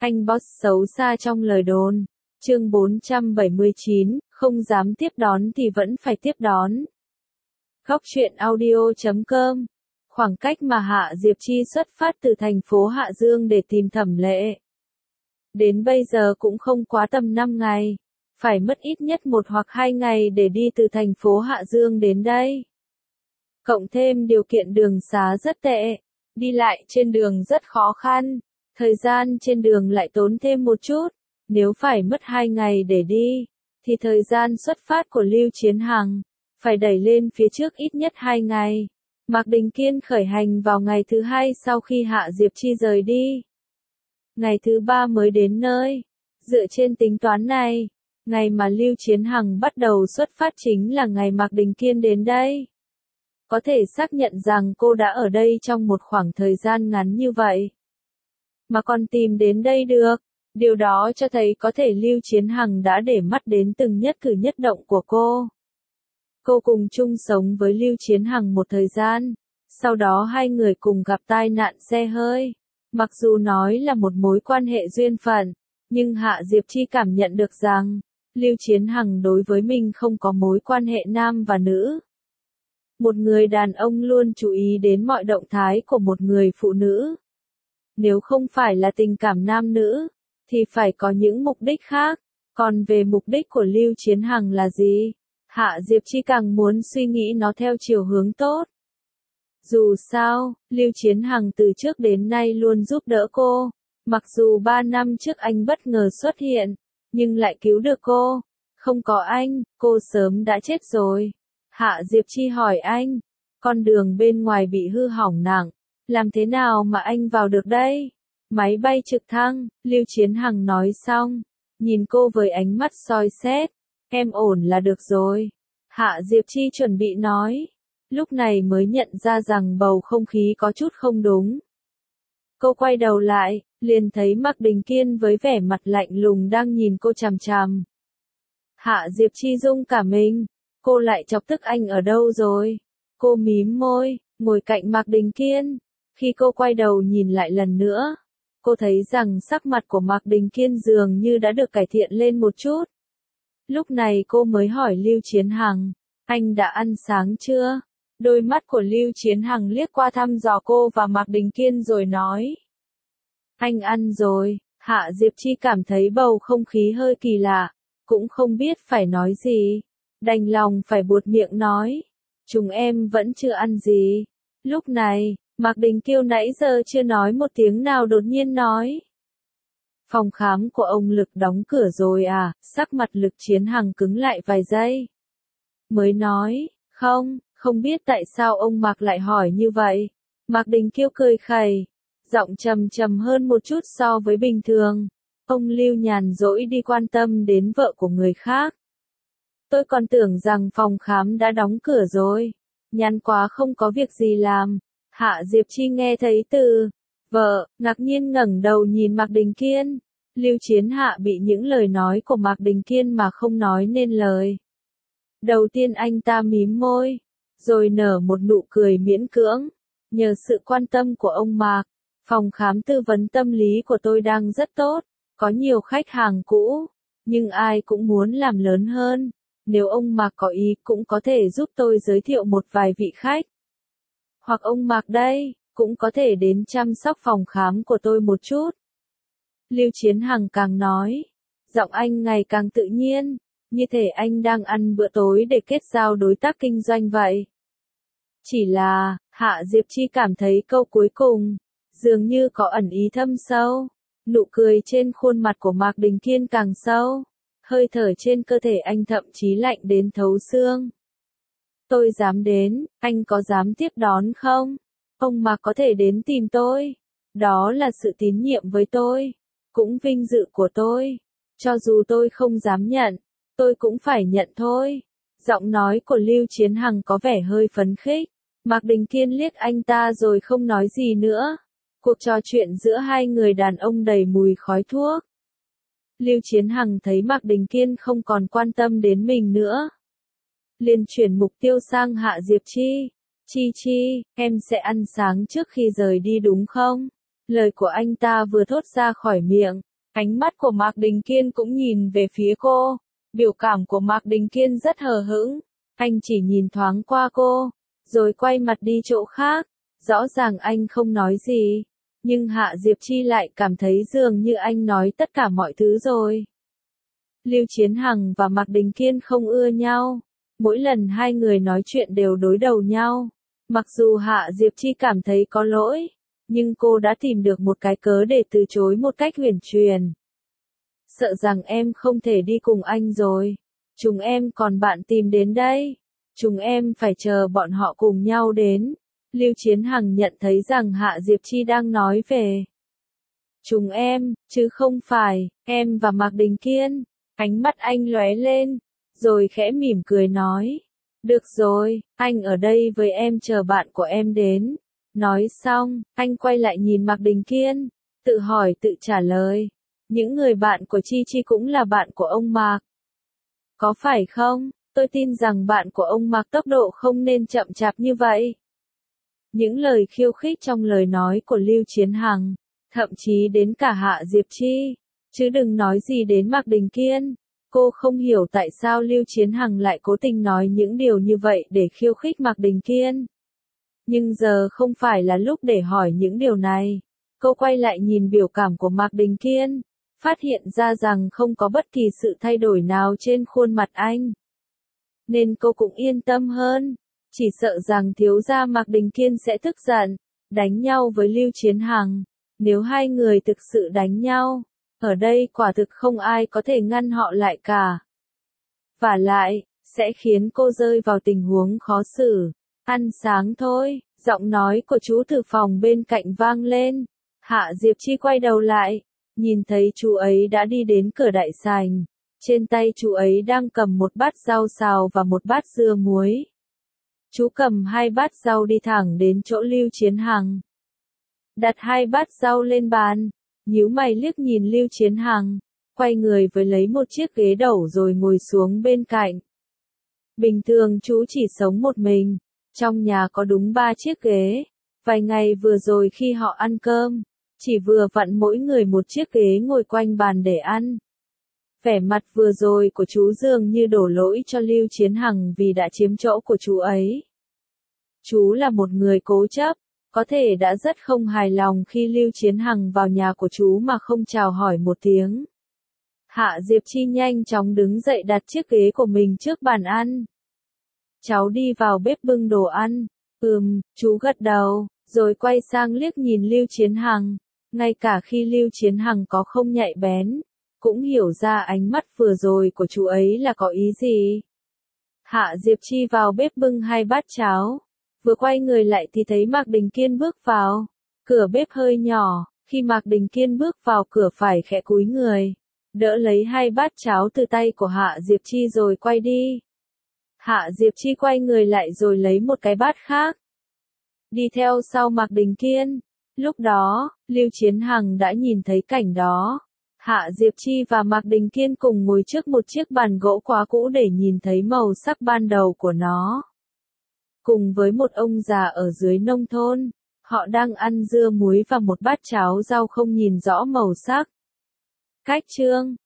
Anh boss xấu xa trong lời đồn. Chương 479, không dám tiếp đón thì vẫn phải tiếp đón. Góc truyện audio.com. Khoảng cách mà Hạ Diệp Chi xuất phát từ thành phố Hạ Dương để tìm Thẩm Lệ. Đến bây giờ cũng không quá tầm 5 ngày. Phải mất ít nhất 1 hoặc 2 ngày để đi từ thành phố Hạ Dương đến đây. Cộng thêm điều kiện đường xá rất tệ. Đi lại trên đường rất khó khăn. Thời gian trên đường lại tốn thêm một chút. Nếu phải mất 2 ngày để đi, thì thời gian xuất phát của Lưu Chiến Hằng phải đẩy lên phía trước ít nhất 2 ngày. Mạc Đình Kiên khởi hành vào ngày thứ 2 sau khi Hạ Diệp Chi rời đi. Ngày thứ 3 mới đến nơi. Dựa trên tính toán này, ngày mà Lưu Chiến Hằng bắt đầu xuất phát chính là ngày Mạc Đình Kiên đến đây. Có thể xác nhận rằng cô đã ở đây trong một khoảng thời gian ngắn như vậy, mà còn tìm đến đây được. Điều đó cho thấy có thể Lưu Chiến Hằng đã để mắt đến từng nhất cử nhất động của cô. Cô cùng chung sống với Lưu Chiến Hằng một thời gian, sau đó hai người cùng gặp tai nạn xe hơi. Mặc dù nói là một mối quan hệ duyên phận, nhưng Hạ Diệp Chi cảm nhận được rằng, Lưu Chiến Hằng đối với mình không có mối quan hệ nam và nữ. Một người đàn ông luôn chú ý đến mọi động thái của một người phụ nữ. Nếu không phải là tình cảm nam nữ, thì phải có những mục đích khác. Còn về mục đích của Lưu Chiến Hằng là gì? Hạ Diệp Chi càng muốn suy nghĩ nó theo chiều hướng tốt. Dù sao, Lưu Chiến Hằng từ trước đến nay luôn giúp đỡ cô. Mặc dù 3 năm trước anh bất ngờ xuất hiện, nhưng lại cứu được cô. Không có anh, cô sớm đã chết rồi. Hạ Diệp Chi hỏi anh, con đường bên ngoài bị hư hỏng nặng, làm thế nào mà anh vào được đây? Máy bay trực thăng, Lưu Chiến Hằng nói xong, nhìn cô với ánh mắt soi xét, em ổn là được rồi. Hạ Diệp Chi chuẩn bị nói, lúc này mới nhận ra rằng bầu không khí có chút không đúng. Cô quay đầu lại, liền thấy Mạc Đình Kiên với vẻ mặt lạnh lùng đang nhìn cô chằm chằm. Hạ Diệp Chi rung cả mình, cô lại chọc tức anh ở đâu rồi? Cô mím môi, ngồi cạnh Mạc Đình Kiên. Khi cô quay đầu nhìn lại lần nữa, cô thấy rằng sắc mặt của Mạc Đình Kiên dường như đã được cải thiện lên một chút. Lúc này cô mới hỏi Lưu Chiến Hằng, anh đã ăn sáng chưa? Đôi mắt của Lưu Chiến Hằng liếc qua thăm dò cô và Mạc Đình Kiên rồi nói. Anh ăn rồi. Hạ Diệp Chi cảm thấy bầu không khí hơi kỳ lạ, cũng không biết phải nói gì. Đành lòng phải buột miệng nói. Chúng em vẫn chưa ăn gì. Lúc này, Mạc Đình Kiêu nãy giờ chưa nói một tiếng nào đột nhiên nói. Phòng khám của ông Lực đóng cửa rồi à? Sắc mặt Lực Chiến Hằng cứng lại vài giây. Mới nói, không biết tại sao ông Mạc lại hỏi như vậy. Mạc Đình Kiêu cười khẩy, giọng trầm hơn một chút so với bình thường. Ông Lưu nhàn rỗi đi quan tâm đến vợ của người khác. Tôi còn tưởng rằng phòng khám đã đóng cửa rồi. Nhàn quá không có việc gì làm. Hạ Diệp Chi nghe thấy từ vợ, ngạc nhiên ngẩng đầu nhìn Mạc Đình Kiên. Lưu Chiến Hạ bị những lời nói của Mạc Đình Kiên mà không nói nên lời. Đầu tiên anh ta mím môi, rồi nở một nụ cười miễn cưỡng. Nhờ sự quan tâm của ông Mạc, phòng khám tư vấn tâm lý của tôi đang rất tốt, có nhiều khách hàng cũ, nhưng ai cũng muốn làm lớn hơn. Nếu ông Mạc có ý cũng có thể giúp tôi giới thiệu một vài vị khách. Hoặc ông Mạc đây, cũng có thể đến chăm sóc phòng khám của tôi một chút. Lưu Chiến Hằng càng nói, giọng anh ngày càng tự nhiên, như thể anh đang ăn bữa tối để kết giao đối tác kinh doanh vậy. Chỉ là, Hạ Diệp Chi cảm thấy câu cuối cùng, dường như có ẩn ý thâm sâu. Nụ cười trên khuôn mặt của Mạc Đình Kiên càng sâu. Hơi thở trên cơ thể anh thậm chí lạnh đến thấu xương. Tôi dám đến, anh có dám tiếp đón không? Ông Mạc có thể đến tìm tôi. Đó là sự tín nhiệm với tôi. Cũng vinh dự của tôi. Cho dù tôi không dám nhận, tôi cũng phải nhận thôi. Giọng nói của Lưu Chiến Hằng có vẻ hơi phấn khích. Mạc Đình Kiên liếc anh ta rồi không nói gì nữa. Cuộc trò chuyện giữa hai người đàn ông đầy mùi khói thuốc. Lưu Chiến Hằng thấy Mạc Đình Kiên không còn quan tâm đến mình nữa. Liền chuyển mục tiêu sang Hạ Diệp Chi. Chi, em sẽ ăn sáng trước khi rời đi đúng không? Lời của anh ta vừa thốt ra khỏi miệng, Ánh mắt của Mạc Đình Kiên cũng nhìn về phía cô. Biểu cảm của Mạc Đình Kiên rất hờ hững. Anh chỉ nhìn thoáng qua cô, rồi quay mặt đi chỗ khác. Rõ ràng anh không nói gì. Nhưng Hạ Diệp Chi lại cảm thấy dường như anh nói tất cả mọi thứ rồi. Lưu Chiến Hằng và Mạc Đình Kiên không ưa nhau. Mỗi lần hai người nói chuyện đều đối đầu nhau. Mặc dù Hạ Diệp Chi cảm thấy có lỗi, nhưng cô đã tìm được một cái cớ để từ chối một cách huyền truyền. Sợ rằng em không thể đi cùng anh rồi. Chúng em còn bạn tìm đến đây. Chúng em phải chờ bọn họ cùng nhau đến. Lưu Chiến Hằng nhận thấy rằng Hạ Diệp Chi đang nói về chúng em, chứ không phải em và Mạc Đình Kiên. Ánh mắt anh lóe lên, rồi khẽ mỉm cười nói. Được rồi, anh ở đây với em chờ bạn của em đến. Nói xong, anh quay lại nhìn Mạc Đình Kiên, tự hỏi tự trả lời. Những người bạn của Chi Chi cũng là bạn của ông Mạc. Có phải không? Tôi tin rằng bạn của ông Mạc tốc độ không nên chậm chạp như vậy. Những lời khiêu khích trong lời nói của Lưu Chiến Hằng, thậm chí đến cả Hạ Diệp Chi, chứ đừng nói gì đến Mạc Đình Kiên. Cô không hiểu tại sao Lưu Chiến Hằng lại cố tình nói những điều như vậy để khiêu khích Mạc Đình Kiên. Nhưng giờ không phải là lúc để hỏi những điều này. Cô quay lại nhìn biểu cảm của Mạc Đình Kiên, phát hiện ra rằng không có bất kỳ sự thay đổi nào trên khuôn mặt anh. Nên cô cũng yên tâm hơn. Chỉ sợ rằng thiếu gia Mạc Đình Kiên sẽ tức giận, đánh nhau với Lưu Chiến Hằng. Nếu hai người thực sự đánh nhau, ở đây quả thực không ai có thể ngăn họ lại cả. Vả lại, sẽ khiến cô rơi vào tình huống khó xử. Ăn sáng thôi, giọng nói của chú thư phòng bên cạnh vang lên. Hạ Diệp Chi quay đầu lại, nhìn thấy chú ấy đã đi đến cửa đại sảnh. Trên tay chú ấy đang cầm một bát rau xào và một bát dưa muối. Chú cầm hai bát rau đi thẳng đến chỗ Lưu Chiến Hằng. Đặt hai bát rau lên bàn, nhíu mày liếc nhìn Lưu Chiến Hằng, quay người với lấy một chiếc ghế đẩu rồi ngồi xuống bên cạnh. Bình thường chú chỉ sống một mình, trong nhà có đúng 3 chiếc ghế. Vài ngày vừa rồi khi họ ăn cơm, chỉ vừa vặn mỗi người một chiếc ghế ngồi quanh bàn để ăn. Vẻ mặt vừa rồi của chú dường như đổ lỗi cho Lưu Chiến Hằng vì đã chiếm chỗ của chú ấy. Chú là một người cố chấp, có thể đã rất không hài lòng khi Lưu Chiến Hằng vào nhà của chú mà không chào hỏi một tiếng. Hạ Diệp Chi nhanh chóng đứng dậy đặt chiếc ghế của mình trước bàn ăn. Cháu đi vào bếp bưng đồ ăn. Chú gật đầu, rồi quay sang liếc nhìn Lưu Chiến Hằng. Ngay cả khi Lưu Chiến Hằng có không nhạy bén, cũng hiểu ra ánh mắt vừa rồi của chú ấy là có ý gì. Hạ Diệp Chi vào bếp bưng hai bát cháo. Vừa quay người lại thì thấy Mạc Đình Kiên bước vào. Cửa bếp hơi nhỏ, khi Mạc Đình Kiên bước vào cửa phải khẽ cúi người, đỡ lấy hai bát cháo từ tay của Hạ Diệp Chi rồi quay đi. Hạ Diệp Chi quay người lại rồi lấy một cái bát khác. Đi theo sau Mạc Đình Kiên. Lúc đó, Lưu Chiến Hằng đã nhìn thấy cảnh đó. Hạ Diệp Chi và Mạc Đình Kiên cùng ngồi trước một chiếc bàn gỗ quá cũ để nhìn thấy màu sắc ban đầu của nó. Cùng với một ông già ở dưới nông thôn, họ đang ăn dưa muối và một bát cháo rau không nhìn rõ màu sắc. Cách chương